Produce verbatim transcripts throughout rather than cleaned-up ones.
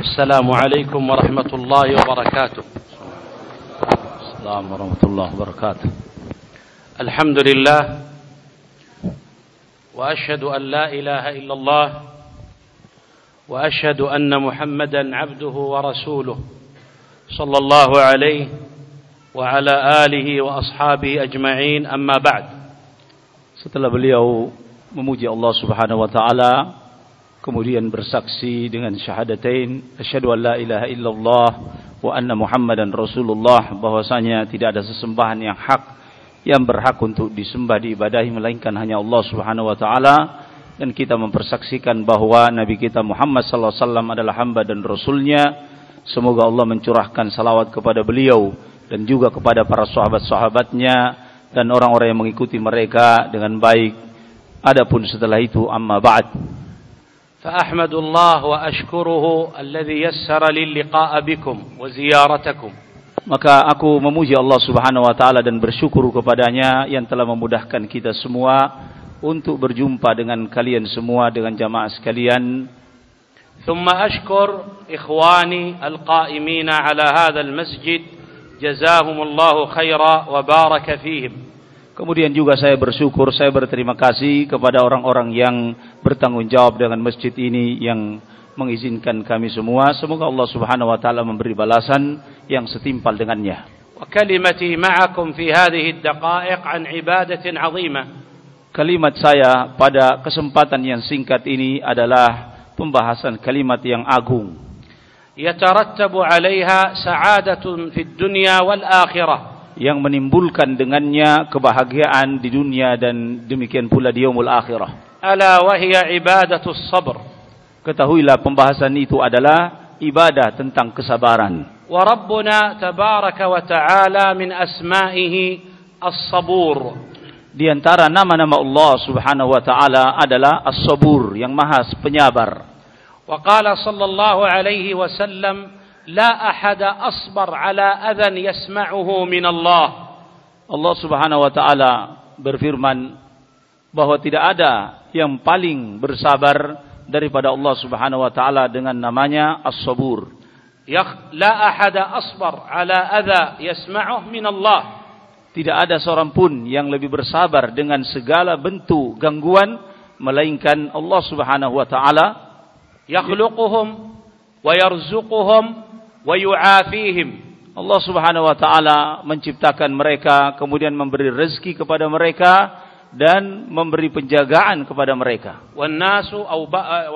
السلام عليكم ورحمة الله وبركاته. السلام ورحمة الله وبركاته. الحمد لله وأشهد أن لا إله إلا الله وأشهد أن محمدا عبده ورسوله صلى الله عليه وعلى آله وأصحابه أجمعين. أما بعد. Setelah beliau memuji Allah Subhanahu wa taala, kemudian bersaksi dengan syahadatain asyhadu an la ilaha illallah wa anna Muhammadan Rasulullah, bahwasanya tidak ada sesembahan yang hak yang berhak untuk disembah diibadahi melainkan hanya Allah Subhanahu wa taala, dan kita mempersaksikan bahwa Nabi kita Muhammad sallallahu alaihi wasallam adalah hamba dan rasulnya. Semoga Allah mencurahkan salawat kepada beliau dan juga kepada para sahabat-sahabatnya dan orang-orang yang mengikuti mereka dengan baik. Adapun setelah itu, amma ba'd. فأحمد الله وأشكره الذي يسر لي اللقاء بكم وزيارتكم. Maka aku memuji Allah Subhanahu wa taala dan bersyukur kepadanya yang telah memudahkan kita semua untuk berjumpa dengan kalian semua, dengan jamaah sekalian. ثم أشكر إخواني القائمين على هذا المسجد جزاهم الله خيرا وبارك فيهم. Kemudian juga saya bersyukur, saya berterima kasih kepada orang-orang yang bertanggung jawab dengan masjid ini yang mengizinkan kami semua. Semoga Allah Subhanahu wa taala memberi balasan yang setimpal dengannya. وكلمتي معكم في هذه الدقائق عن عبادة عظيمة. Kalimat saya pada kesempatan yang singkat ini adalah pembahasan kalimat yang agung. يترتب عليها سعادة في الدنيا والآخرة. Yang menimbulkan dengannya kebahagiaan di dunia dan demikian pula di yaumul akhirah. Ala wa hiya ibadatus sabr. Ketahuilah pembahasan itu adalah ibadah tentang kesabaran. Wa rabbuna tabaraka wa ta'ala min asma'ihi as-sabur. Di antara nama-nama Allah Subhanahu wa taala adalah As-Sabur, yang Maha Penyabar. Wa qala sallallahu alaihi wasallam لا أحد أصبر على أذى يسمعه من الله. Allah Subhanahu wa taala berfirman bahwa tidak ada yang paling bersabar daripada Allah Subhanahu wa taala dengan namanya As-Sabur. لا أحد أصبر على أذى يسمعه من الله. Tidak ada seorang pun yang lebih bersabar dengan segala bentuk gangguan melainkan Allah Subhanahu wa taala. يخلقهم ويرزقهم ويعافيهم. Allah Subhanahu wa taala menciptakan mereka, kemudian memberi rezeki kepada mereka dan memberi penjagaan kepada mereka. والناس أو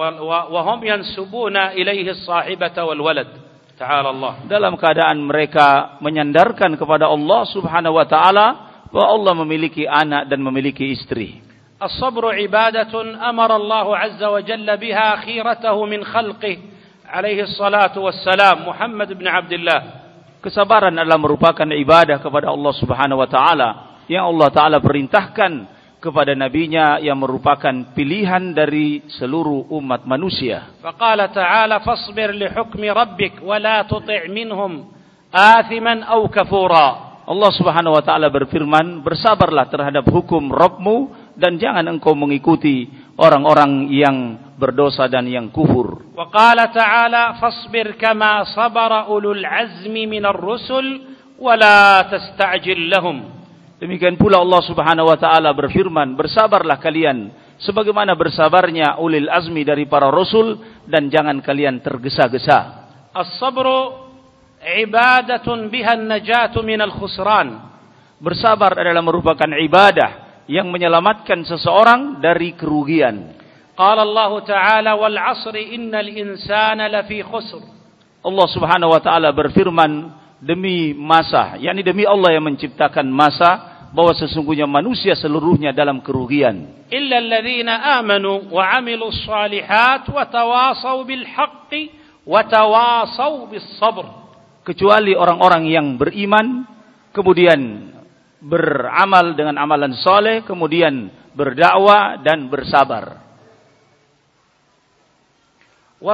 وهم ينسبون إليه الصاحبة والولد. تعالى الله. Dalam keadaan mereka menyandarkan kepada Allah Subhanahu wa taala bahwa Allah memiliki anak dan memiliki istri. الصبر عبادة أمر الله عز وجل بها خيرته من خلقه alaihi salatu wassalam Muhammad bin Abdullah. Kesabaran adalah merupakan ibadah kepada Allah Subhanahu wa taala yang Allah taala perintahkan kepada nabinya yang merupakan pilihan dari seluruh umat manusia. Faqala ta'ala fasbir li hukmi rabbik wa la tuti' minhum athiman aw kafura. Allah Subhanahu wa taala berfirman, bersabarlah terhadap hukum Rabbmu dan jangan engkau mengikuti orang-orang yang berdosa dan yang kufur. Wa qala ta'ala fasbir kama sabara ulul azmi minar rusul wa la tasta'jil lahum. Demikian pula Allah Subhanahu wa taala berfirman, bersabarlah kalian sebagaimana bersabarnya ulil azmi dari para rasul dan jangan kalian tergesa-gesa. As-sabru ibadatun biha an-najatu minal khusran. Bersabar adalah merupakan ibadah yang menyelamatkan seseorang dari kerugian. Qala Allah Ta'ala wal 'asri innal insana lafi khusr. Allah Subhanahu wa taala berfirman demi masa, yakni demi Allah yang menciptakan masa, bahwa sesungguhnya manusia seluruhnya dalam kerugian. Illa alladhina amanu wa 'amilus shalihat wa tawasaw bil haqqi wa tawasaw bis sabr. Kecuali orang-orang yang beriman, kemudian beramal dengan amalan soleh, kemudian berdakwah dan bersabar.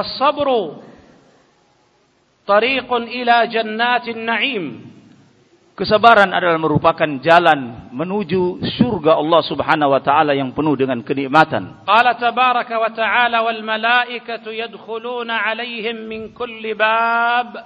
Was-sabru tariqun ila jannatin na'im. Kesabaran adalah merupakan jalan menuju surga Allah Subhanahu wa taala yang penuh dengan kenikmatan. Qala tabaraka wa ta'ala wal malaikatu yadkhuluna 'alaihim min kulli bab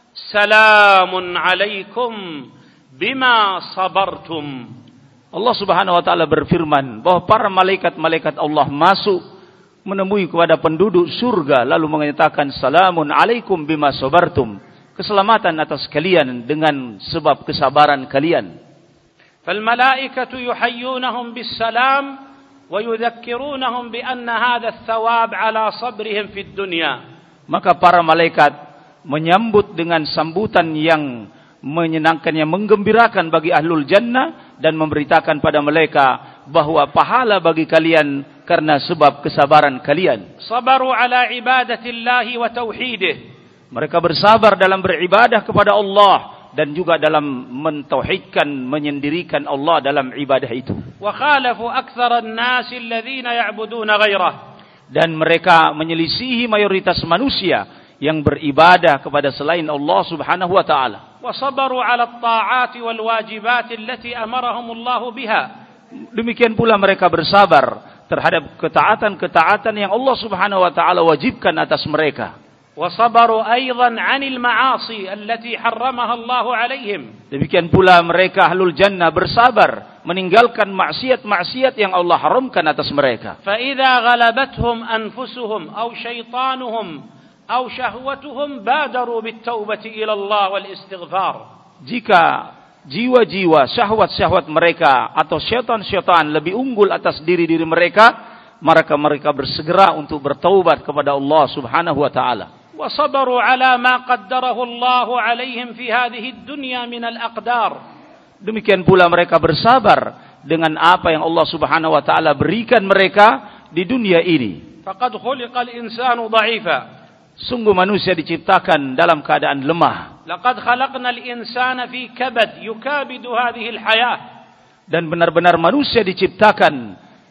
salamun 'alaikum bima sabartum. Allah Subhanahu wa taala berfirman bahwa para malaikat-malaikat Allah masuk menemui kepada penduduk surga lalu mengatakan salamun 'alaikum bima sabartum. Keselamatan atas kalian dengan sebab kesabaran kalian. Fal malaikatu yuhayyunahum bis salam wa yudhakkirunahum bi anna hadha ath-thawab ala sabrihim fid dunya. Maka para malaikat menyambut dengan sambutan yang menyenangkan, yang menggembirakan bagi ahlul jannah dan memberitakan pada mereka bahwa pahala bagi kalian karena sebab kesabaran kalian. Sabaru ala ibadatillahi wa tauhidih. Mereka bersabar dalam beribadah kepada Allah dan juga dalam mentauhidkan, menyendirikan Allah dalam ibadah itu. Wa khalafu aktsara an-nas alladhina ya'buduna ghairah. Dan mereka menyelisihi mayoritas manusia yang beribadah kepada selain Allah Subhanahu wa taala. Wa sabaru 'ala at-ta'ati wal wajibat allati amarahum Allah biha. Demikian pula mereka bersabar terhadap ketaatan-ketaatan yang Allah Subhanahu wa taala wajibkan atas mereka. وصبروا أيضا عن المعاصي التي حرمها الله عليهم. Demikian pula mereka ahlul jannah bersabar meninggalkan maksiat-maksiat yang Allah haramkan atas mereka. فإذا غلبتهم أنفسهم أو شيطانهم أو شهوتهم بادروا بالتوبة إلى الله والاستغفار. Jika jiwa-jiwa syahwat-syahwat mereka atau syaitan-syaitan lebih unggul atas diri-diri mereka, maka mereka bersegera untuk bertaubat kepada Allah Subhanahu wa taala. وصبروا على ما قدره الله عليهم في هذه الدنيا من الأقدار. Demikian pula mereka bersabar dengan apa yang Allah Subhanahu wa taala berikan mereka di dunia ini. فقد خلق الإنسان ضعيفا. Sungguh manusia diciptakan dalam keadaan lemah. لقد خلقنا الإنسان في كبد يكابد هذه الحياة. Dan benar-benar manusia diciptakan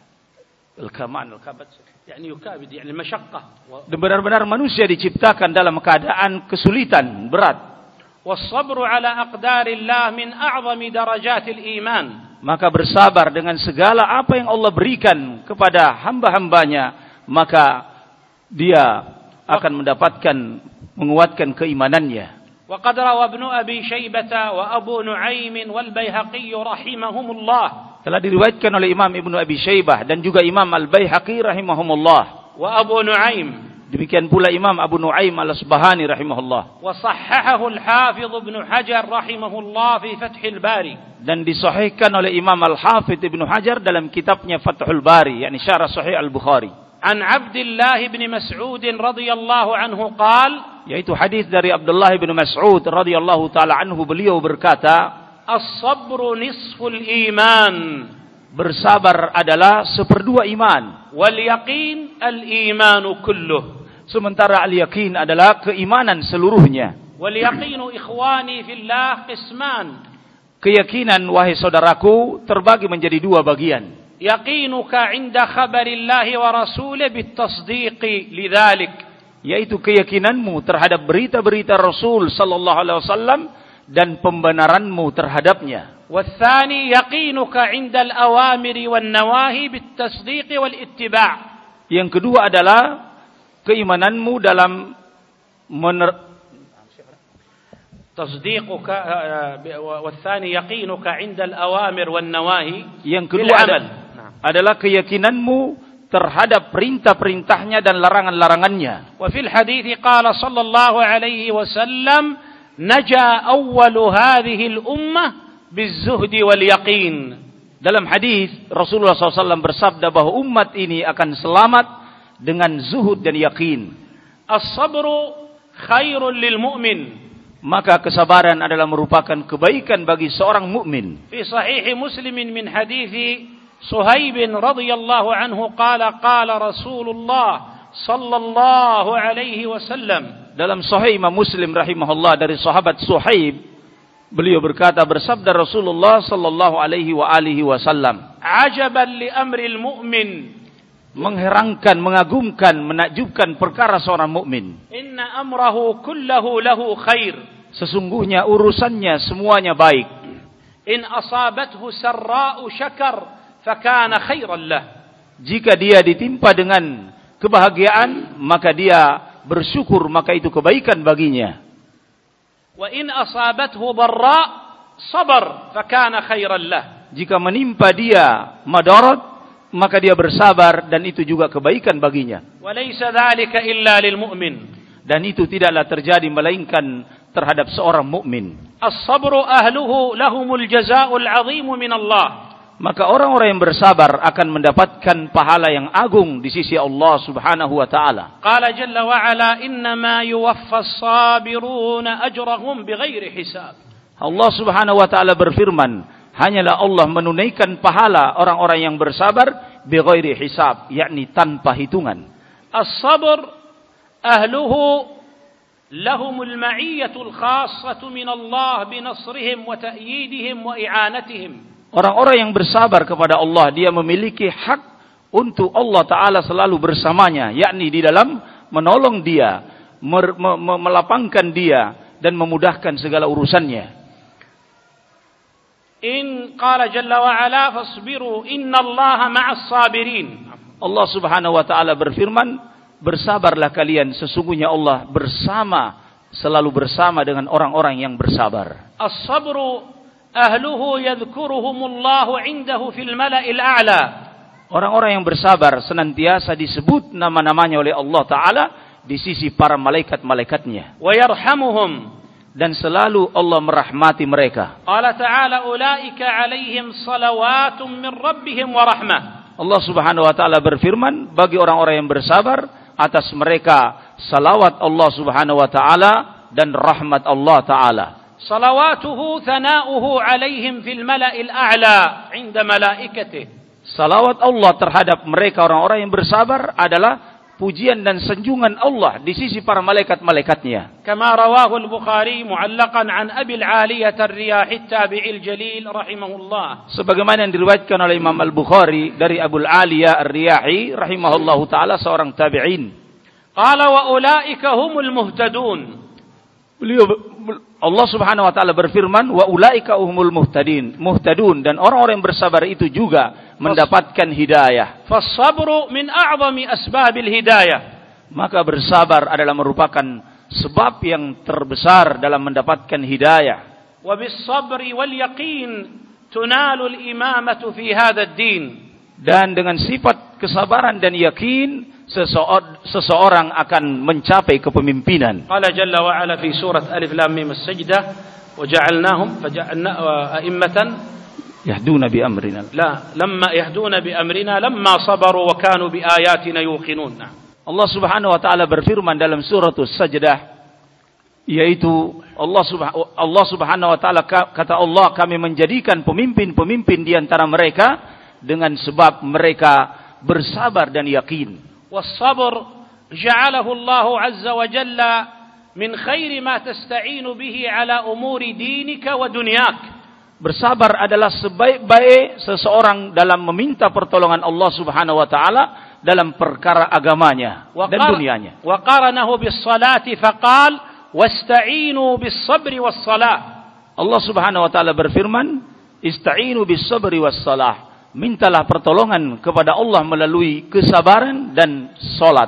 al-kaman al-kabad يعني يكابد يعني مشقة. Dan benar-benar manusia diciptakan dalam keadaan kesulitan, berat. والصبر على أقدار الله من أعظم درجات الإيمان. Maka bersabar dengan segala apa yang Allah berikan kepada hamba-hambanya, maka dia akan mendapatkan menguatkan keimanannya. وقد روى ابن أبي شيبة وأبو نعيم والبيهقي رحمهم الله. Telah diriwayatkan oleh Imam Ibnu Abi Syaibah dan juga Imam Al-Baihaqi rahimahumullah. Wa Abu Nuaim. Demikian pula Imam Abu Nuaim Al-Asbahani rahimahullah. Wa sahhahahu Al-Hafidh Ibnu Hajar rahimahullah fi Fathul Bari. Dan disahihkan oleh Imam Al-Hafidh Ibnu Hajar dalam kitabnya Fathul Bari, yakni syarah Sahih Al-Bukhari. An Abdullah bin Mas'ud radhiyallahu anhu qala, yaitu hadis dari Abdullah bin Mas'ud radhiyallahu taala anhu, beliau berkata, as-sabru nisful iman. Bersabar adalah seperdua iman. Wal yaqin al-imanu kulluh. Sementara al-yaqin adalah keimanan seluruhnya. Wal yaqinu ikhwani fillah qisman. Keyakinan, wahai saudaraku, terbagi menjadi dua bagian. Yaqinuka 'inda khabarillahi wa rasulih bitasdiqi lidzalik. Yaitu keyakinanmu terhadap berita-berita Rasul sallallahu alaihi wasallam dan pembenaranmu terhadapnya. Watsani yaqinuka 'inda al-awamiri wan nawahi bitasdiq wal ittiba'. Yang kedua adalah keimananmu dalam mener tasdiquka watsani yaqinuka 'inda al-awamir wan nawahi. Yang kedua adalah, adalah keyakinanmu terhadap perintah-perintahnya dan larangan-larangannya. Wa fil hadits qala sallallahu alaihi wasallam naja awwalu hadhihi al-ummah biz-zuhdi wal yaqin. Dalam hadis Rasulullah shallallahu alaihi wasallam bersabda bahwa umat ini akan selamat dengan zuhud dan yakin. As-sabru khairul lil mu'min. Maka kesabaran adalah merupakan kebaikan bagi seorang mukmin. Fi sahih Muslim min hadits Suhaib radhiyallahu anhu qala qala Rasulullah sallallahu alaihi wasallam. Dalam Sahih Imam Muslim rahimahullah dari sahabat Suhaib, beliau berkata, bersabda Rasulullah sallallahu alaihi wa alihi wasallam, ajaban li amril mu'min. Mengherankan, mengagumkan, menakjubkan perkara seorang mukmin. Inna amrahu kullahu lahu khair. Sesungguhnya urusannya semuanya baik. إن أصابته سراء شكر فكان خيرا له. Jika dia ditimpa dengan kebahagiaan, maka dia bersyukur, maka itu kebaikan baginya. وإن أصابته ضراء صبر فكان خيرا له. Jika menimpa dia madarat, maka dia bersabar dan itu juga kebaikan baginya. وليس ذلك إلا للمؤمن. Dan itu tidaklah terjadi melainkan terhadap seorang mukmin. الصبر أهله لهم الجزاء العظيم من الله. Maka orang-orang yang bersabar akan mendapatkan pahala yang agung di sisi Allah Subhanahu wa taala. Qala jalla wa ala innama yuwaffas sabirun ajrahum bighairi hisab. Allah Subhanahu wa taala berfirman, hanyalah Allah menunaikan pahala orang-orang yang bersabar bighairi hisab, yakni tanpa hitungan. As-sabr ahluhu lahumul ma'iyyatul khassatu min Allah binasrihim wa ta'yidihim wa i'anatihim. Orang-orang yang bersabar kepada Allah, dia memiliki hak untuk Allah Ta'ala selalu bersamanya, yakni di dalam menolong dia, mer- me- me- melapangkan dia, dan memudahkan segala urusannya. In qala jalla wa ala fasbiru innallaha ma'as sabirin. Allah Subhanahu wa Ta'ala berfirman, bersabarlah kalian, sesungguhnya Allah bersama, selalu bersama dengan orang-orang yang bersabar. As-sabru ahluhu yadhkuruhumullahu indahu fil mala'il a'la. Orang-orang yang bersabar senantiasa disebut nama-namanya oleh Allah Ta'ala di sisi para malaikat-malaikatnya. Wa yarhamuhum. Dan selalu Allah merahmati mereka. Allah Ta'ala ulaika alaihim salawatun min rabbihim wa rahmah. Allah Subhanahu wa Ta'ala berfirman, bagi orang-orang yang bersabar, atas mereka salawat Allah Subhanahu wa Ta'ala dan rahmat Allah Ta'ala. Salawatuhu thana'uhu alaihim fil mala'il a'la 'inda malaikatih. Salawat Allah terhadap mereka orang-orang yang bersabar adalah pujian dan sanjungan Allah di sisi para malaikat-malaikatnya. Kama rawahu al-Bukhari mu'allaqan 'an Abi al-'Aliyah ar-Riyahi at-Tabi'i al-Jalil rahimahullah. Sebagaimana yang diriwayatkan oleh Imam Al-Bukhari dari Abu al-'Aliyah ar-Riyahi rahimahullahu taala, seorang tabi'in. Qala wa ulaika humul muhtadun. Beliau, Allah Subhanahu wa taala berfirman, wa ulaika humul muhtadin, muhtadun, dan orang-orang yang bersabar itu juga mendapatkan hidayah. Fas-sabru min a'zami asbabil hidayah. Maka bersabar adalah merupakan sebab yang terbesar dalam mendapatkan hidayah. Wa bis-sabri wal yaqin tunalu al-imamatu fi hadha ad-din. Dan dengan sifat kesabaran dan yakin, seseorang akan mencapai kepemimpinan. Qala jalla wa ala fi surat Alif Lam Mim As-Sajdah, wa ja'alnahum faja'alna a'immatan yahduna bi amrina. La, lamma yahduna bi amrina lamma sabaru wa kanu bi ayatina yuqinun. Allah Subhanahu wa taala berfirman dalam surat As-Sajdah, yaitu Allah Subhanahu Allah Subhanahu wa taala, kata Allah, kami menjadikan pemimpin-pemimpin di antara mereka dengan sebab mereka bersabar dan yakin. والصبر جعله الله عز وجل من خير ما تستعين به على أمور دينك ودنياك. Bersabar adalah sebaik-baik seseorang dalam meminta pertolongan Allah Subhanahu wa taala dalam perkara agamanya dan dunianya. Wa qaranahu bis salati faqal wasta'inu bis sabri was salah. Allah Subhanahu wa taala berfirman, ista'inu bis sabri was salah. Mintalah pertolongan kepada Allah melalui kesabaran dan salat.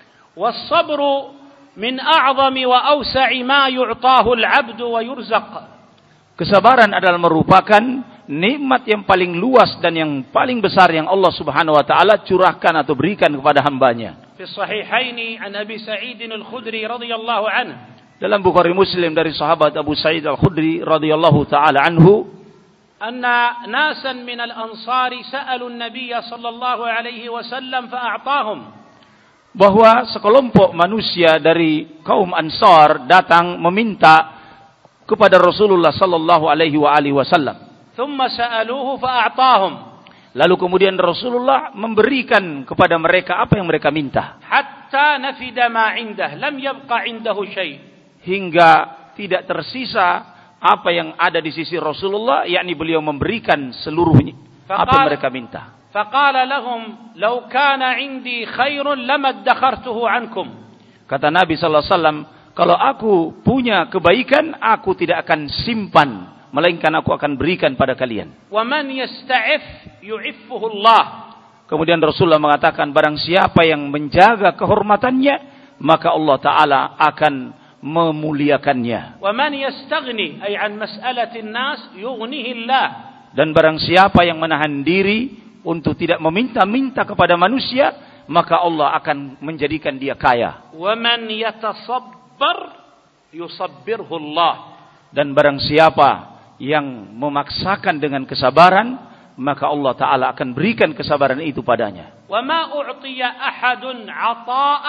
Was-sabru min a'zami wa awsa'i ma yu'tahu al-'abdu wa yurzaq. Kesabaran adalah merupakan nikmat yang paling luas dan yang paling besar yang Allah Subhanahu wa taala curahkan atau berikan kepada hambanya. Fi sahihaini an Abi Sa'id al-Khudri radhiyallahu anhu. Dalam Bukhari Muslim dari sahabat Abu Sa'id al-Khudri radhiyallahu taala anhu, أن ناسا من الأنصار سألوا النبي صلى الله عليه وسلم فأعطاهم. Bahwa sekelompok manusia dari kaum Ansar datang meminta kepada Rasulullah sallallahu alaihi wa alihi wasallam. ثم سألوه فأعطاهم. Lalu kemudian Rasulullah memberikan kepada mereka apa yang mereka minta. حتى نفد ما عنده لم يبقى عنده شيء. Hingga tidak tersisa apa yang ada di sisi Rasulullah, yakni beliau memberikan seluruhnya apa yang mereka minta. Faqala lahum law kana 'indi khairun lama adkhartuhu 'ankum. Kata Nabi sallallahu alaihi wasallam, kalau aku punya kebaikan, aku tidak akan simpan melainkan aku akan berikan pada kalian. وَمَنْ يَسْتَعِفْ يُعِفُّهُ اللَّهُ. Kemudian Rasulullah mengatakan, barang siapa yang menjaga kehormatannya, maka Allah Ta'ala akan memuliakannya. وَمَنْ يَسْتَغْنِي أي عن مسألة الناس يغنيه الله. Dan barang siapa yang menahan diri untuk tidak meminta-minta kepada manusia, maka Allah akan menjadikan dia kaya. وَمَنْ يَتَصَبَّرْ يُصَبِّرْهُ اللَّهُ. Dan barang siapa yang memaksakan dengan kesabaran, maka Allah Ta'ala akan berikan kesabaran itu padanya. وَمَا أُعْطِيَ أَحَدٌ عَطَاءً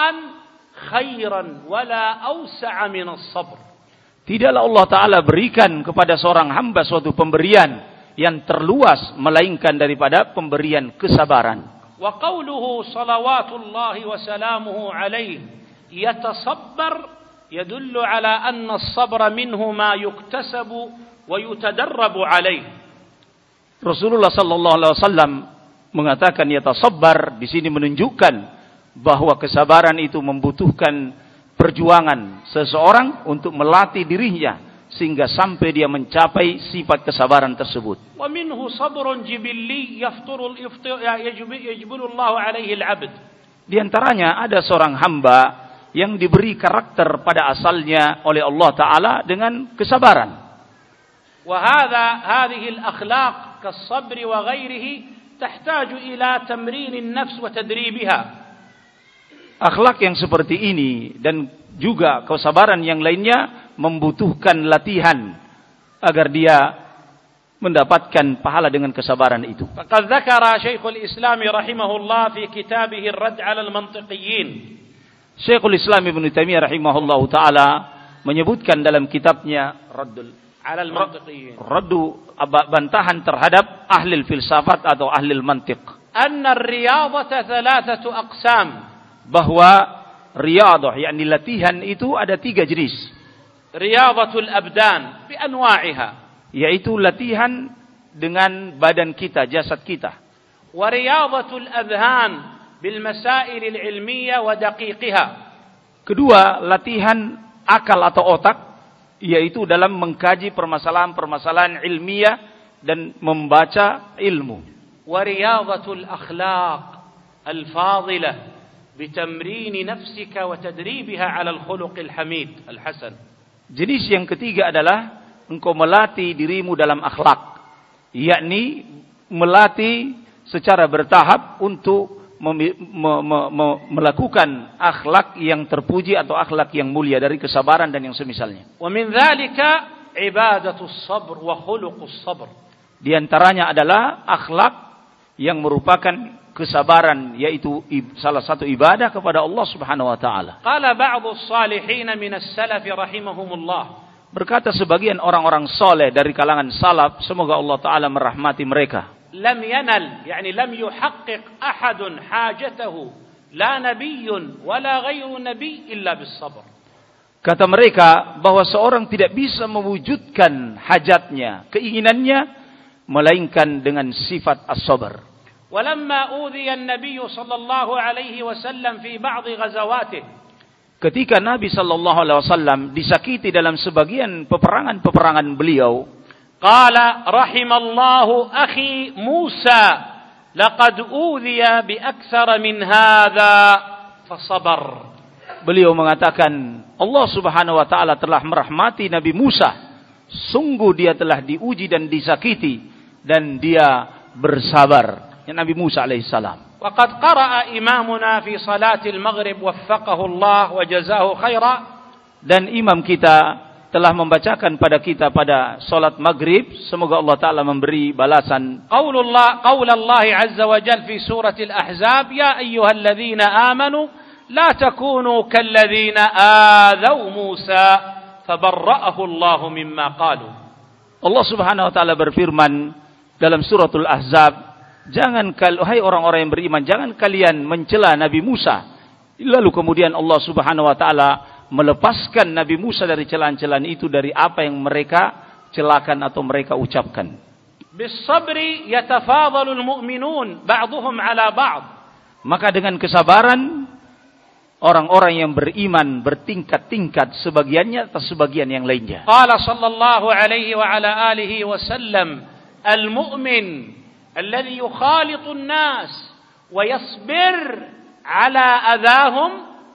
خَيْرًا وَلَا أَوْسَعَ مِنَ الصَّبْرِ. Tidaklah Allah Ta'ala berikan kepada seorang hamba suatu pemberian yang terluas melainkan daripada pemberian kesabaran. وَقَوْلُهُ صَلَوَاتُ اللَّهِ وَسَلَامُهُ عَلَيْهِ يَتَصَبَّرْ يَدُلُّ عَلَى أَنَّ الصَّبْرَ مِنْهُ مَا يُكْتَسَبُ وَيُتَدَرَّبُ عَلَيْهِ. Rasulullah sallallahu alaihi wasallam mengatakan yatasabbar, di sini menunjukkan bahwa kesabaran itu membutuhkan perjuangan seseorang untuk melatih dirinya sehingga sampai dia mencapai sifat kesabaran tersebut. Wa minhu sabrun jibilli yafturu yajbulu Allah alaihi al-'abd. Di antaranya ada seorang hamba yang diberi karakter pada asalnya oleh Allah Ta'ala dengan kesabaran. وهذا هذه الأخلاق كالصبر وغيره تحتاج إلى تمرين النفس وتدريبها. Akhlak yang seperti ini dan juga kesabaran yang lainnya membutuhkan latihan agar dia mendapatkan pahala dengan kesabaran itu. فقد ذكر شيخ الإسلام رحمه الله في كتابه الرد على المنطقيين. Syekhul Islam Ibnu Taimiyah rahimahullahu taala menyebutkan dalam kitabnya Raddul alal mantiqiyin, raddu bantahan terhadap ahli filsafat atau ahli mantiq, anna ar-riyadhata thalathatu aqsam, bahwa riyadhah yakni latihan itu ada tiga jenis. Riyadhatul abdan bi anwa'iha, yaitu latihan dengan badan kita, jasad kita. Wa riyadhatul adhan bil masail al-ilmiyah wa daqiqiha. Kedua, latihan akal atau otak, yaitu dalam mengkaji permasalahan-permasalahan ilmiah dan membaca ilmu. Wa riyadhatul akhlaq al-fadilah bitamrin nafsika wa tadribiha 'ala al-khuluq al-hamid al-hasan. Jenis yang ketiga adalah engkau melatih dirimu dalam akhlak, yakni melatih secara bertahap untuk mem- me- me- me- melakukan akhlak yang terpuji atau akhlak yang mulia dari kesabaran dan yang semisalnya. Wa min dzalika ibadatus sabr wa khuluqus sabr. Di antaranya adalah akhlak yang merupakan kesabaran, yaitu salah satu ibadah kepada Allah Subhanahu wa taala. Qala ba'dus salihin min as-salaf rahimahumullah. Berkata sebagian orang-orang saleh dari kalangan salaf, semoga Allah taala merahmati mereka. Lam yanal, yani lam yuhaqqiq ahadun hajatahu, la nabiyyun wala ghairu nabiy illa bis sabr. Kata mereka bahwa seorang tidak bisa mewujudkan hajatnya, keinginannya, melainkan dengan sifat as-sabr. Walamma udhiya an-nabiy sallallahu alaihi wasallam fi ba'd ghazawatih, ketika Nabi sallallahu alaihi wasallam disakiti dalam sebagian peperangan-peperangan beliau, qala rahimallahu akhi Musa laqad udhiya bi aktsara min hadza fasabar. Beliau mengatakan Allah Subhanahu wa taala telah merahmati Nabi Musa, sungguh dia telah diuji dan disakiti dan dia bersabar. Ya, Nabi Musa alaihissalam. Waqad qara'a imamuna fi salatil maghrib waffaqahu Allah wa jazahu khaira. Dan imam kita telah membacakan pada kita pada salat maghrib, semoga Allah taala memberi balasan. Qaulullah qaulullah azza wa jalla fi suratil ahzab, ya ayyuhalladzina amanu la takunu kalladzina adzaw Musa fabarra'ahu Allah mimma qalu. Allah Subhanahu wa taala berfirman dalam suratul ahzab, jangan kal hai orang-orang yang beriman, jangan kalian mencela Nabi Musa. Lalu kemudian Allah Subhanahu wa taala melepaskan Nabi Musa dari celaan-celaan itu, dari apa yang mereka celakan atau mereka ucapkan. Bis-sabri yatafadhalu al-mu'minun ba'dhum 'ala ba'd. Maka dengan kesabaran orang-orang yang beriman bertingkat-tingkat, sebagiannya atas sebagian yang lainnya. Qala sallallahu alaihi wa ala alihi wa sallam, al-mu'min alladhi yukhalitu an-nas wa yasbir ala adahum.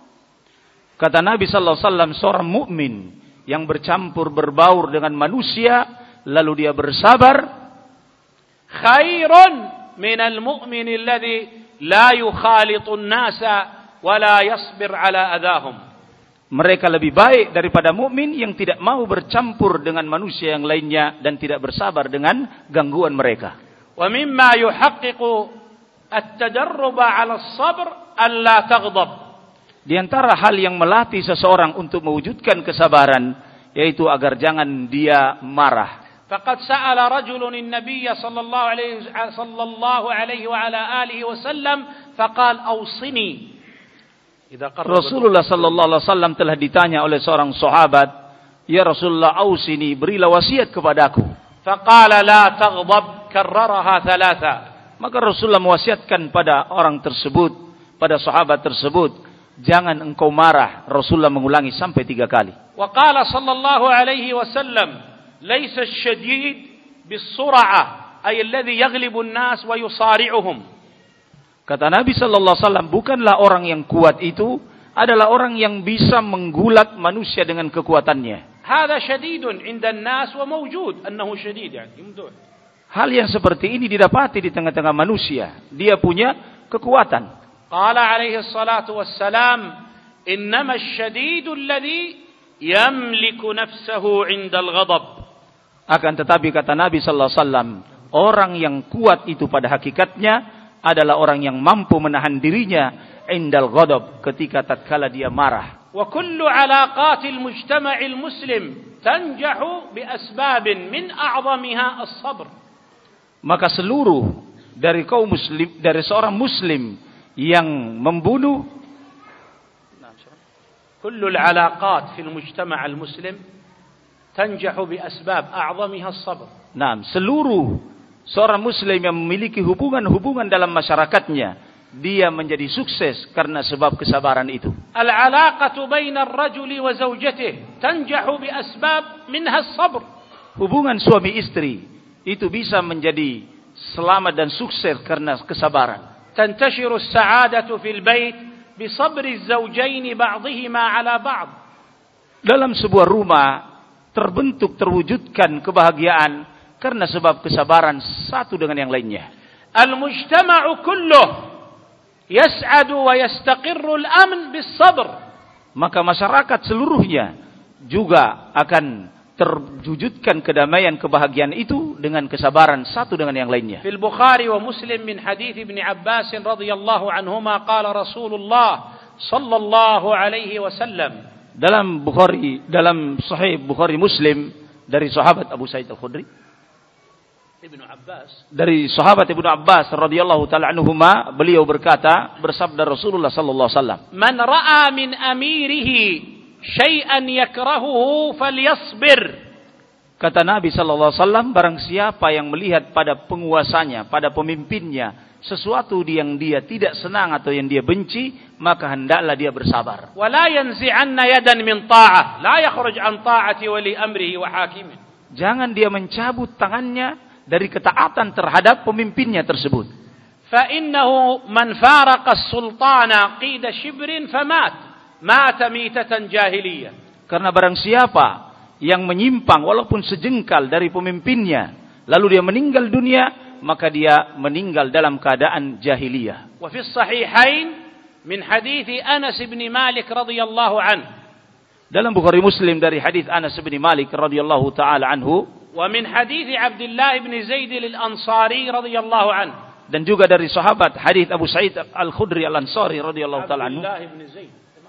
Kata Nabi sallallahu alaihi wasallam, seorang mukmin yang bercampur berbaur dengan manusia lalu dia bersabar, khairun minal mu'min alladhi la yukhalitu an-nasa wala yasbir ala adahum. Mereka lebih baik daripada mukmin yang tidak mau bercampur dengan manusia yang lainnya dan tidak bersabar dengan gangguan mereka. Wa mimma yuhaqqiqu at-tadarrub ala as-sabr alla taghdab. Di antara hal yang melatih seseorang untuk mewujudkan kesabaran yaitu agar jangan dia marah. Faqad sa'ala rajulun an-nabiy sallallahu alaihi sallallahu alaihi wa ala alihi wa sallam faqala awsini. Rasulullah sallallahu alaihi wasallam telah ditanya oleh seorang sahabat, "Ya Rasulullah, ausini, berilah wasiat kepadaku." Faqala la taghdab, karraraha thalatha. Maka Rasulullah mewasiatkan pada orang tersebut, pada sahabat tersebut, jangan engkau marah. Rasulullah mengulangi sampai tiga kali. Wa qala sallallahu alaihi wasallam, "Laisa asy-syadid bis-sur'ah, ay alladhi yaghlibu an-nas wa yusari'uhum." Kata Nabi sallallahu alaihi wasallam, bukanlah orang yang kuat itu adalah orang yang bisa menggulat manusia dengan kekuatannya. Hadha syadidun 'inda an-nas wa mawjud annahu syadid, yani yumduh. Hal yang seperti ini didapati di tengah-tengah manusia. Dia punya kekuatan. Qala alaihi salatu wassalam, "Innama asy-syadidu alladhi yamliku nafsahu 'inda al-ghadab." Akan tetapi kata Nabi sallallahu alaihi wasallam, orang yang kuat itu pada hakikatnya adalah orang yang mampu menahan dirinya indal ghadab, ketika tatkala dia marah. Wa kullu alaqatil mujtama'il muslim tanjahu bi asbabin min a'zamiha as-sabr. Maka seluruh dari kaum muslim, dari seorang muslim yang membunuh, kullu alaqat fil mujtama'il muslim tanjahu bi asbab a'zamiha as-sabr. Nah, seluruh seorang muslim yang memiliki hubungan-hubungan dalam masyarakatnya, dia menjadi sukses karena sebab kesabaran itu. Al-alaqatu baina ar-rajuli wa zawjatihi tanjahu bi asbab minha as-sabr. Hubungan suami istri itu bisa menjadi selamat dan sukses karena kesabaran. Tantashiru as-sa'adatu fil bait bi sabri az-zawjayn ba'dihima 'ala ba'd. Dalam sebuah rumah terbentuk terwujudkan kebahagiaan karena sebab kesabaran satu dengan yang lainnya. Al-mujtama'u kulluh yas'adu wa yastaqirru al-amn bis-sabr. Maka masyarakat seluruhnya juga akan terwujudkan kedamaian kebahagiaan itu dengan kesabaran satu dengan yang lainnya. Fil Bukhari wa Muslim min hadits Ibnu Abbas radhiyallahu anhuma qala Rasulullah sallallahu alaihi wasallam. Dalam Bukhari, dalam Sahih Bukhari Muslim dari sahabat Abu Sa'id Al-Khudri, Ibnu Abbas, dari sahabat Ibnu Abbas radhiyallahu taala anhuma, beliau berkata, bersabda Rasulullah sallallahu alaihi wasallam, "Man ra'a min amirihi syai'an yakrahuhu falyasbir." Kata Nabi sallallahu alaihi wasallam, barang siapa yang melihat pada penguasanya, pada pemimpinnya sesuatu yang dia tidak senang atau yang dia benci, maka hendaklah dia bersabar. Wa la yanzi'anna yadan min ta'ah, la yakhruj an ta'ati wali amrihi wa hakimih. Jangan dia mencabut tangannya dari ketaatan terhadap pemimpinnya tersebut. Fa innahu man faraqa as-sultana qida shibrin famat, mata mitatan jahiliyah. Karena barang siapa yang menyimpang walaupun sejengkal dari pemimpinnya, lalu dia meninggal dunia, maka dia meninggal dalam keadaan jahiliyah. Wa fi as-sahihain min hadits Anas bin Malik radhiyallahu anhu. Dalam Bukhari Muslim dari hadis Anas bin Malik radhiyallahu taala anhu, wa min hadits Abdullah bin Zaid al-Ansari radhiyallahu anhu. Dan juga dari sahabat hadis Abu Sa'id Al-Khudri Al-Ansari radhiyallahu taala anhu. Abdullah bin Zaid.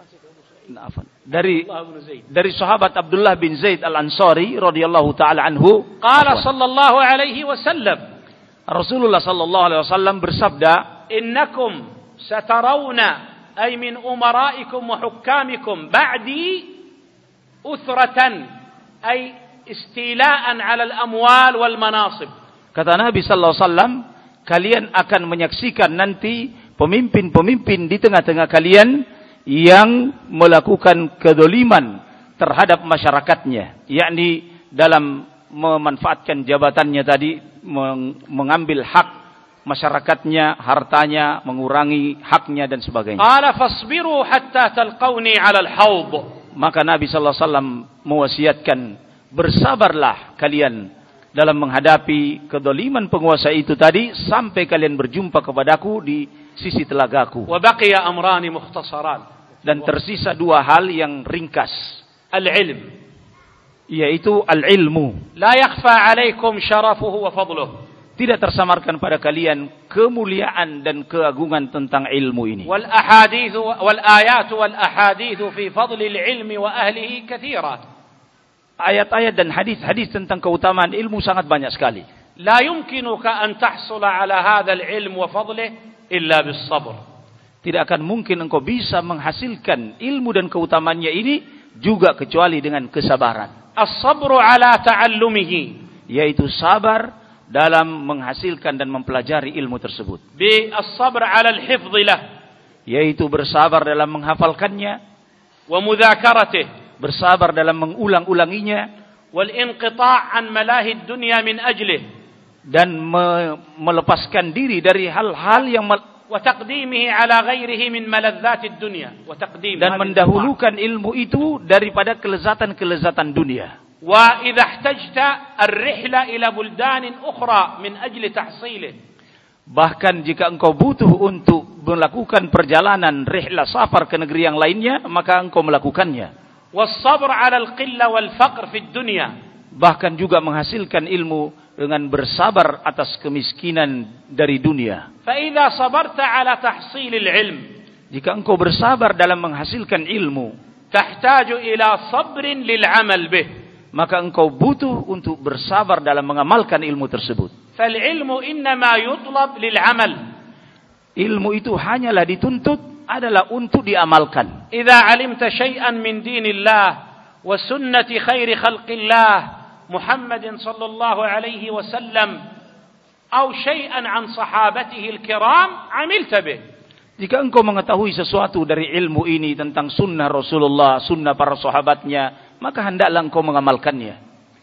Dari dari sahabat Abdullah bin Zaid Al-Ansari radhiyallahu taala anhu, qala sallallahu alaihi wasallam, Rasulullah sallallahu alaihi wasallam bersabda, "Innakum satarawna ay min umara'ikum wa hukamikum ba'di uthratan ay istila'an 'ala al-amwal wal manasib." Kata Nabi sallallahu alaihi wasallam, kalian akan menyaksikan nanti pemimpin-pemimpin di tengah-tengah kalian yang melakukan kedoliman terhadap masyarakatnya, yakni dalam memanfaatkan jabatannya tadi, mengambil hak masyarakatnya, hartanya, mengurangi haknya dan sebagainya. Qala fasbiru hatta talqawni 'ala al-hawd. Maka Nabi sallallahu alaihi wasallam mewasiatkan, bersabarlah kalian dalam menghadapi kedoliman penguasa itu tadi sampai kalian berjumpa kepadaku di sisi telagaku. Wa baqiya amrani mukhtasaran. Dan tersisa dua hal yang ringkas. Al-ilm, yaitu al-ilmu. La yakhfa 'alaikum syarafuhu wa fadluhu. Tidak tersamarkan pada kalian kemuliaan dan keagungan tentang ilmu ini. Wal ahadits wal ayat wal ahadits fi fadli al-ilmi wa ahlihi katsira. Ayat-ayat dan hadis-hadis tentang keutamaan ilmu sangat banyak sekali. La yumkinuka an tahsula 'ala hadha al-ilm wa fadlihi illa bis-sabr. Tidak akan mungkin engkau bisa menghasilkan ilmu dan keutamaannya ini juga kecuali dengan kesabaran. As-sabru 'ala ta'allumihi, yaitu sabar dalam menghasilkan dan mempelajari ilmu tersebut. Bi as-sabr 'ala al-hifdh lah, yaitu bersabar dalam menghafalkannya, wa mudzakaratihi, bersabar dalam mengulang-ulanginya, wal inqita' an malahi ad-dunya min ajlihi, dan me melepaskan diri dari hal-hal yang wa taqdimihi 'ala ghairihi min maladzati ad-dunya, wa taqdim, dan mendahulukan ilmu itu daripada kelezatan-kelezatan dunia. Wa idza ihtajta ar-rihla ila buldanin ukhra min ajli tahsilih. Bahkan jika engkau butuh untuk melakukan perjalanan rihla safar ke negeri yang lainnya, maka engkau melakukannya. Was-sabr 'ala al-qillah wal-faqr fi ad-dunya. Bahkan juga menghasilkan ilmu dengan bersabar atas kemiskinan dari dunia. Fa idza sabarta 'ala tahsil al-'ilm, jika engkau bersabar dalam menghasilkan ilmu, tahtaju ila sabrin lil-'amal bih, maka engkau butuh untuk bersabar dalam mengamalkan ilmu tersebut. Fal-'ilmu innama yutlab lil-'amal. Ilmu itu hanyalah dituntut adalah untuk diamalkan. Idza 'alimta syai'an min dinillah wa sunnati khairi khalqillah Muhammadin sallallahu alaihi wasallam atau syai'an 'an sahabatihi al-kiram 'amilta bih. Jika engkau mengetahui sesuatu dari ilmu ini tentang sunnah Rasulullah, sunnah para sahabatnya, maka hendaklah engkau mengamalkannya.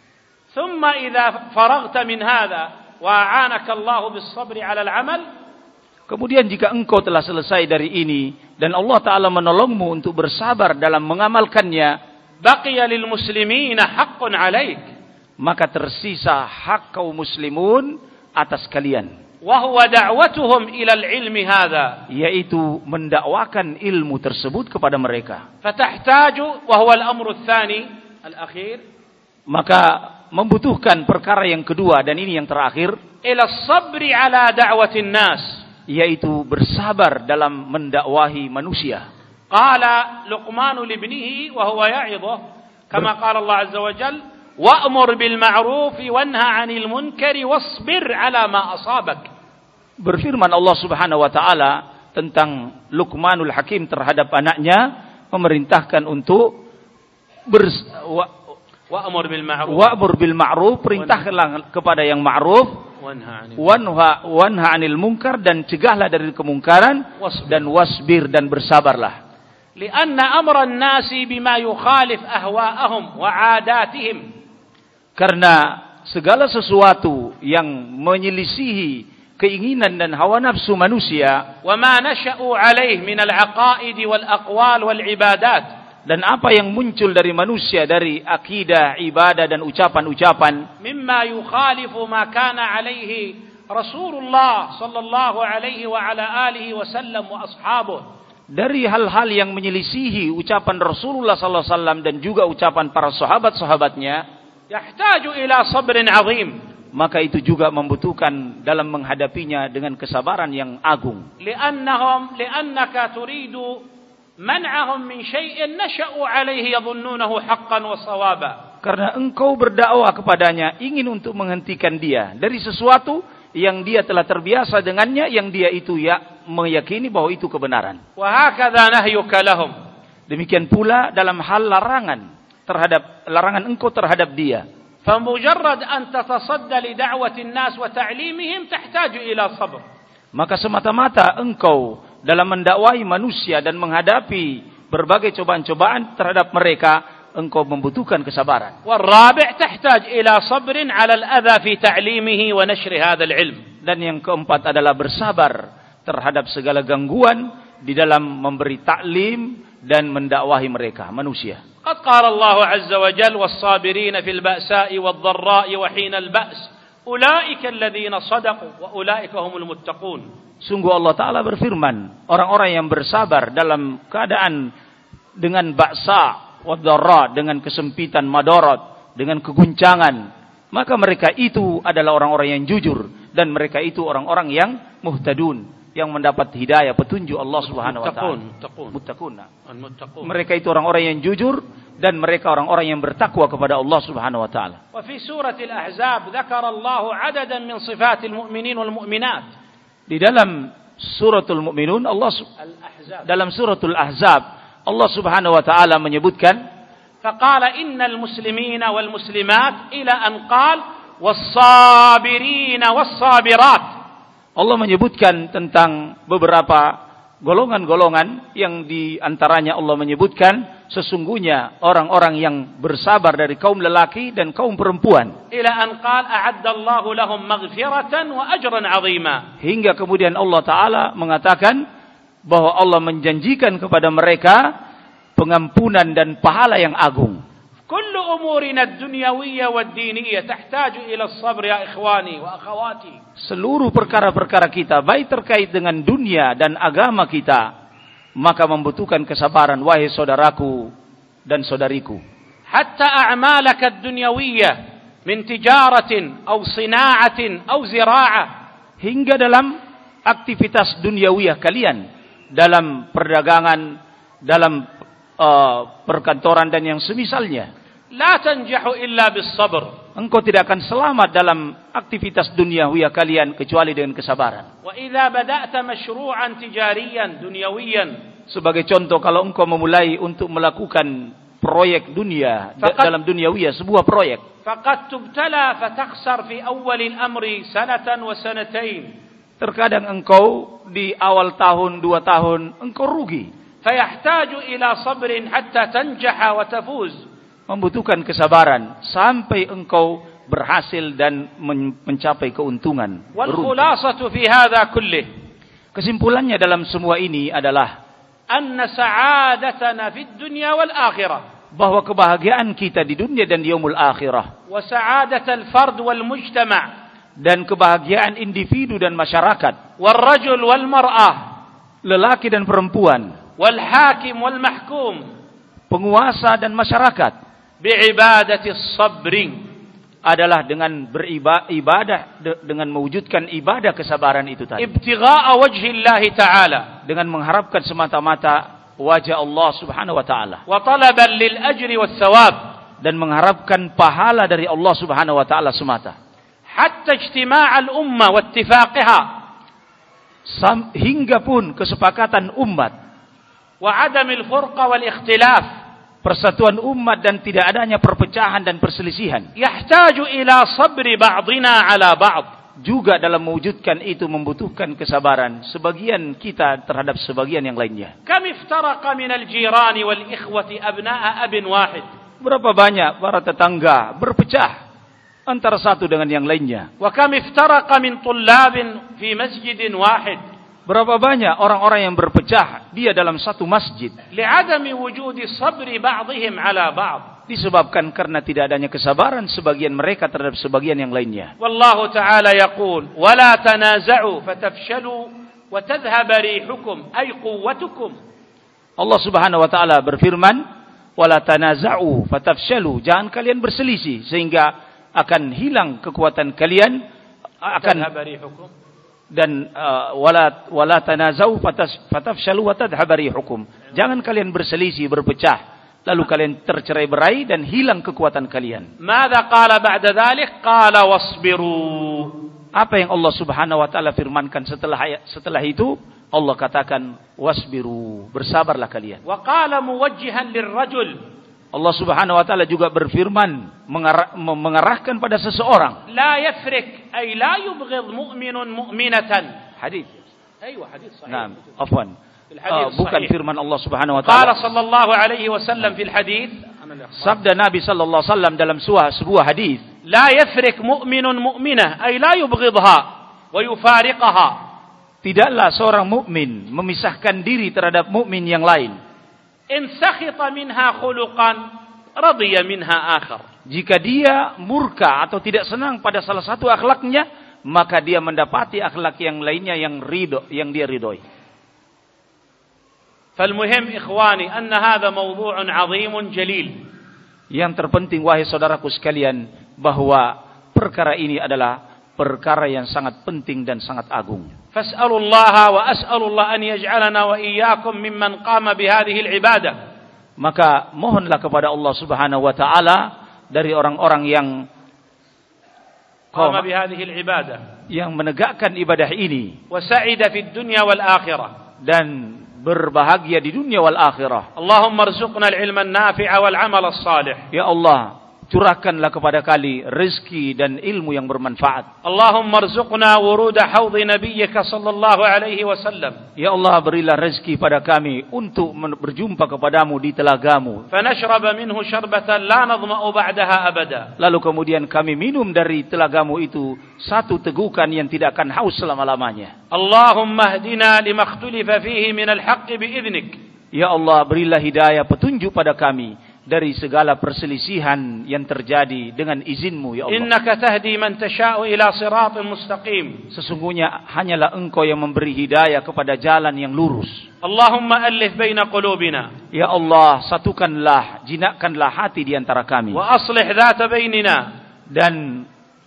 Thumma idza faraghta min hadha wa a'anaka Allah bis-sabri 'ala al-'amal, kemudian jika engkau telah selesai dari ini dan Allah Ta'ala menolongmu untuk bersabar dalam mengamalkannya, baqiya lil muslimina haqqun 'alaik, maka tersisa hak kaum muslimun atas kalian. Wa huwa da'watuhum ila al-'ilmi hadha, yaitu mendakwakan ilmu tersebut kepada mereka. Fatahtaju wa huwa al-amru ats-tsani al-akhir, maka membutuhkan perkara yang kedua dan ini yang terakhir, ila as-sabri 'ala da'wati an-nas, yaitu bersabar dalam mendakwahi manusia. Qala Luqman li ibnihi wa huwa ya'idhu kama qala Allah 'azza wa jalla wa'mur bil ma'ruf wanha 'anil munkari wasbir 'ala ma asabak. Berfirman Allah Subhanahu wa taala tentang Luqmanul Hakim terhadap anaknya, memerintahkan untuk bers, wa, wa'mur bil ma'ruf, wa'mur bil ma'ruf, perintahkanlah kepada yang ma'ruf, wanha wanha 'anil munkar, dan cegahlah dari kemungkaran, dan wasbir, dan bersabarlah. Lianna amran nasi bima yukhalif ahwa'ahum wa 'adatihim, karena segala sesuatu yang menyelisihi keinginan dan hawa nafsu manusia, wa ma nasha'u 'alaihi min al-'aqaid wal aqwal wal ibadat, dan apa yang muncul dari manusia dari akidah, ibadah dan ucapan-ucapan, mimma yukhalifu ma kana 'alaihi Rasulullah sallallahu alaihi wa ala alihi wasallam wa ashabuh, dari hal-hal yang menyelisihi ucapan Rasulullah sallallahu alaihi wasallam dan juga ucapan para sahabat-sahabatnya, yahtaju ila sabrin 'azim, maka itu juga membutuhkan dalam menghadapinya dengan kesabaran yang agung. Li'annahum li'annaka turidu man'ahum min syai'in nasha'u 'alaihi yadhunnunahu haqqan wa shawaba, karena engkau berdakwah kepadanya ingin untuk menghentikan dia dari sesuatu yang dia telah terbiasa dengannya, yang dia itu ya meyakini bahwa itu kebenaran. Wa hakadha nahyuka lahum, demikian pula dalam hal larangan terhadap larangan engkau terhadap dia. فمجرد أن تتصدى لدعوة الناس وتعليمهم تحتاج إلى صبر, maka semata-mata engkau dalam mendakwai manusia dan menghadapi berbagai cobaan-cobaan terhadap mereka, engkau membutuhkan kesabaran. والرابع تحتاج إلى صبر على الأذى في تعليمه ونشر هذا العلم. Dan yang keempat adalah bersabar terhadap segala gangguan di dalam memberi taklim dan mendakwahi mereka, manusia. قد قال الله عز وجل والصابرين في البأساء والضراء وحين البأس أولئك الذين صدقوا وأولئك هم المتقون. Sungguh Allah Ta'ala berfirman, orang-orang yang bersabar dalam keadaan dengan ba'sa wadharra, dengan kesempitan, madarat, dengan keguncangan, maka mereka itu adalah orang-orang yang jujur, dan mereka itu orang-orang yang muhtadun, yang mendapat hidayah, petunjuk Allah Subhanahu wa taala. Muttaqun. Mereka itu orang-orang yang jujur, dan mereka orang-orang yang bertakwa kepada Allah Subhanahu wa taala. Wa fi surah Al-Ahzab dzakara Allah 'adadan min sifatil mu'minin wal mu'minat. Di dalam suratul Mu'minun, Allah dalam suratul Ahzab, Allah Subhanahu wa taala menyebutkan, faqala innal muslimina wal muslimat ila an qala was-sabirina was-sabirat. Allah menyebutkan tentang beberapa golongan-golongan yang di antaranya Allah menyebutkan sesungguhnya orang-orang yang bersabar dari kaum lelaki dan kaum perempuan. Ila an qala a'adda Allahu lahum maghfiratan wa ajran 'azima. Hingga kemudian Allah Ta'ala mengatakan bahwa Allah menjanjikan kepada mereka pengampunan dan pahala yang agung. Kullu umurina ad-dunyawiyyah wad-diniyyah tahtaju ila as-sabr ya ikhwani wa akhawati. Seluruh perkara-perkara kita, baik terkait dengan dunia dan agama kita, maka membutuhkan kesabaran, wahai saudaraku dan saudariku. Hatta a'malaka ad-dunyawiyyah min tijaratin aw sina'atin aw zira'ah, hingga dalam aktivitas duniawiyah kalian, dalam perdagangan, dalam uh, perkantoran dan yang semisalnya. La tanjahu illa bis sabr. Engkau tidak akan selamat dalam aktivitas duniawiyah kalian kecuali dengan kesabaran. Wa idza bada'ta mashru'an tijariyan dunyawiyan. Sebagai contoh, kalau engkau memulai untuk melakukan proyek dunia faqad, dalam duniawiyah, sebuah proyek. Faqad tubtala fatakhsar fi awwal al-amri sanatan wa sanatain. Terkadang engkau di awal tahun, dua tahun, engkau rugi. Fayahtaju ila sabrin hatta tanjaha wa tafuz. Membutuhkan kesabaran sampai engkau berhasil dan mencapai keuntungan. Wal khulasatu fi hadha kullih. Kesimpulannya dalam semua ini adalah anna sa'adatana fid dunya wal akhirah. Bahwa kebahagiaan kita di dunia dan di yaumul akhirah. Wa sa'adatal fard wal mujtama'. Dan kebahagiaan individu dan masyarakat. Wal rajul wal mar'ah. Lelaki dan perempuan. Wal hakim wal mahkum. Penguasa dan masyarakat. Bi'ibadati sabring, adalah dengan beribadah, dengan mewujudkan ibadah kesabaran itu tadi. Ibtigha'a wajhillahi ta'ala, dengan mengharapkan semata-mata wajah Allah Subhanahu wa taala. Wa talaban lil ajri was thawab, dan mengharapkan pahala dari Allah Subhanahu wa taala semata. Hatta ijtima'al ummah wa ittifaqiha, hingga pun kesepakatan umat. Wa 'adamil furqa wal ikhtilaf, persatuan umat dan tidak adanya perpecahan dan perselisihan. Yahtaju ila sabri ba'dina ala ba'd, juga dalam mewujudkan itu membutuhkan kesabaran sebagian kita terhadap sebagian yang lainnya. Kam iftaraqa minal jirani wal ikhwati abna'a abin wahid, berapa banyak para tetangga berpecah antara satu dengan yang lainnya. Wa kam iftaraqa min tullabin fi masjidin wahid, berapa banyak orang-orang yang berpecah dia dalam satu masjid. Li'adami wujudi sabri ba'dihim ala ba'd, disebabkan karena tidak adanya kesabaran sebagian mereka terhadap sebagian yang lainnya. Wallahu ta'ala yaqul wa la tanaza'u fatafshalu wa tadhhab rihukum ay quwwatukum. Allah Subhanahu wa taala berfirman, wa la tanaza'u fatafshalu, jangan kalian berselisih sehingga akan hilang kekuatan kalian, akan rihukum, dan uh, wala wala tanazau fatafshalu wa tadhhab rihukum, jangan kalian berselisih, berpecah, lalu kalian tercerai-berai dan hilang kekuatan kalian. Madza qala ba'da dzalik? Qala wasbiru. Apa yang Allah Subhanahu wa taala firmankan setelah setelah itu? Allah katakan wasbiru, bersabarlah kalian. Wa qala muwajjihan lirrajul, Allah Subhanahu wa taala juga berfirman mengarah, mengarahkan pada seseorang. La yafrik ay la yubghid mu'minun mu'minatan. Hadis. Aywa hadis sahih. Naam, afwan. uh, bukan firman Allah Subhanahu wa Qala taala. sallallahu alaihi wasallam fil hadits, Sabda Nabi sallallahu alaihi wasallam dalam sebuah sebuah hadis, la yafrik mu'minun mu'minah, ay la yubghidha wa yufariqaha. tidaklah seorang mukmin memisahkan diri terhadap mukmin yang lain. In sakhita minha khuluqan radiya minha akhar. Jika dia murka atau tidak senang pada salah satu akhlaknya, maka dia mendapati akhlak yang lainnya yang ridho, yang dia ridhoi. Falmuhim ikhwani anna hadha mawdu'un 'azimun jalil. Yang terpenting wahai saudaraku sekalian, bahwa perkara ini adalah perkara yang sangat penting dan sangat agung. Fas'alullaha wa as'alullah an yaj'alana wa iyyakum mimman qama bihadhihi al-ibadah. Maka mohonlah kepada Allah Subhanahu wa taala dari orang-orang yang qama bihadhihi al-ibadah, yang menegakkan ibadah ini, wa sa'ida fid dunya wal akhirah, dan berbahagia di dunia wal akhirah. Allahumma rzuqna al-ilma an-nafi'a wal 'amal as-salih. Ya Allah, curahkanlah kepada kami rezeki dan ilmu yang bermanfaat. Allahumma rzuqna wuruda hawdhi nabiyyika sallallahu alaihi wasallam. Ya Allah, berilah rezeki pada kami untuk berjumpa kepadamu di telagamu. Fanashraba minhu syarbatan la nadma'u ba'daha abada. Lalu kemudian kami minum dari telagamu itu satu tegukan yang tidak akan haus selama-lamanya. Allahumma hdina lima ikhtalifa fihi min al-haqq bi'idhnik. Ya Allah, berilah hidayah petunjuk pada kami dari segala perselisihan yang terjadi dengan izinmu, ya Allah. Innaka tahdi man tasha'u ila siratin mustaqim. Sesungguhnya hanyalah Engkau yang memberi hidayah kepada jalan yang lurus. Allahumma alif baina qulubina. Ya Allah, satukanlah, jinakkanlah hati di antara kami. Wa aslih dhata bainina. Dan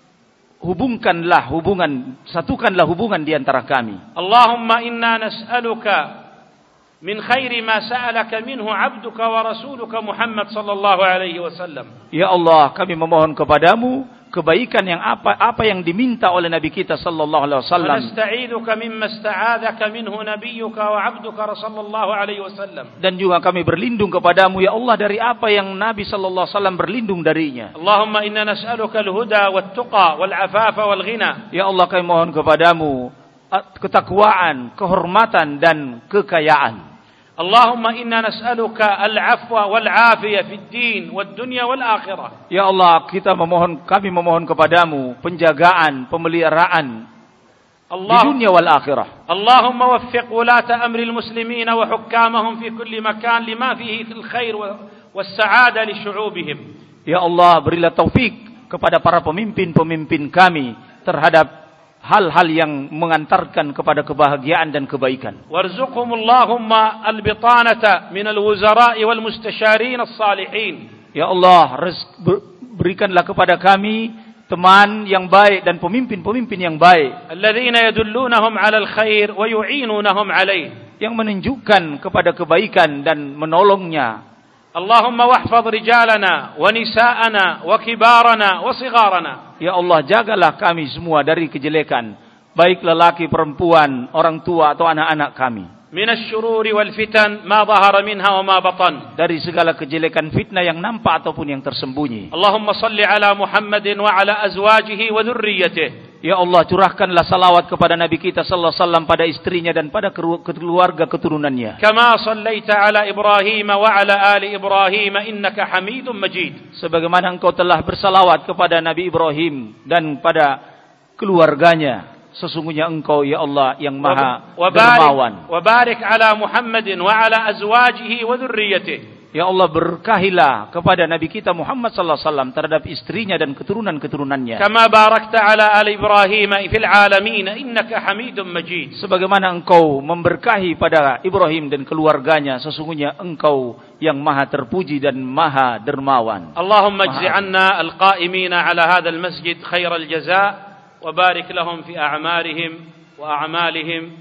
hubungkanlah hubungan, satukanlah hubungan di antara kami. Allahumma inna nas'aluka min khairi ma sa'alaka minhu 'abduka wa rasuluka Muhammad sallallahu alaihi wasallam. Ya Allah, kami memohon kepadamu kebaikan yang apa apa yang diminta oleh Nabi kita sallallahu alaihi wasallam. Wa nasta'iduka mimma ista'adzaka minhu nabiyyuka wa 'abduka sallallahu alaihi wasallam. Dan juga kami berlindung kepadamu ya Allah dari apa yang Nabi sallallahu alaihi wasallam berlindung darinya. Allahumma inna nas'aluka al-huda wat-tuqa wal-'afafa wal-ghina. Ya Allah, kami mohon kepadamu ketakwaan, kehormatan dan kekayaan. Allahumma inna nas'aluka al-'afwa wal-'afiyah fid din wad-dunya wal-akhirah. Ya Allah, kita memohon, kami memohon kepadamu penjagaan, pemeliharaan Allah, di dunia wal akhirah. Allahumma waffiq wulata amri al-muslimin wa hukkamahum fi kulli makan lima fihi al-khair was-sa'ada li syu'ubihim. Ya Allah, berilah taufik kepada para pemimpin-pemimpin kami terhadap hal-hal yang mengantarkan kepada kebahagiaan dan kebaikan. Warzuqhumallahumma al-bitanata min al-wuzara'i wal mustasyarin as-salihin. Ya Allah, berikanlah kepada kami teman yang baik dan pemimpin-pemimpin yang baik. Alladzina yadullunahum 'ala al-khair wa yu'inunahum 'alayh. Yang menunjukkan kepada kebaikan dan menolongnya. Allahumma wahfaz rijalana wa nisa'ana wa kibarana wa sigharana. Ya Allah, jagalah kami semua dari kejelekan, baik lelaki, perempuan, orang tua atau anak-anak kami. Minasy syururi wal fitan ma dhahara minha wa ma batan. Dari segala kejelekan, fitnah yang nampak ataupun yang tersembunyi. Allahumma salli ala Muhammadin wa ala azwajihi wa dzurriyyatihi. Ya Allah, curahkanlah salawat kepada Nabi kita sallallahu alaihi wasallam, pada istrinya dan pada keluarga keturunannya. Kama sallaita ala Ibrahim wa ala ali Ibrahim innaka Hamidum Majid. Sebagaimana engkau telah bersalawat kepada Nabi Ibrahim dan pada keluarganya, sesungguhnya engkau ya Allah yang maha dermawan. Wa barik ala Muhammadin wa ala azwajihi wa dzurriyyatihi. Ya Allah, berkahilah kepada Nabi kita Muhammad sallallahu alaihi wasallam terhadap istrinya dan keturunan-keturunannya. Kama barakta ala ali Ibrahim fil alamin innaka Hamidum Majid. Sebagaimana engkau memberkahi pada Ibrahim dan keluarganya, sesungguhnya engkau yang maha terpuji dan maha dermawan. Allahumma ijzi 'anna al-qa'imina ala hadzal masjid khairal jazaa wa barik lahum fi a'malihim wa a'malihim.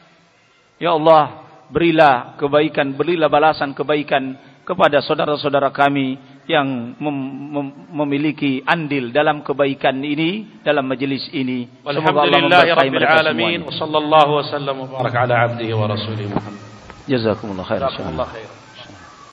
Ya Allah, berilah kebaikan, berilah balasan kebaikan kepada saudara-saudara kami yang mem mem memiliki andil dalam kebaikan ini, dalam majelis ini. Semoga Allah memberkahi mereka semuanya. Wa sallallahu wa sallam wa baraka ala abdihi wa rasulih Muhammad. Jazakumullah khairan.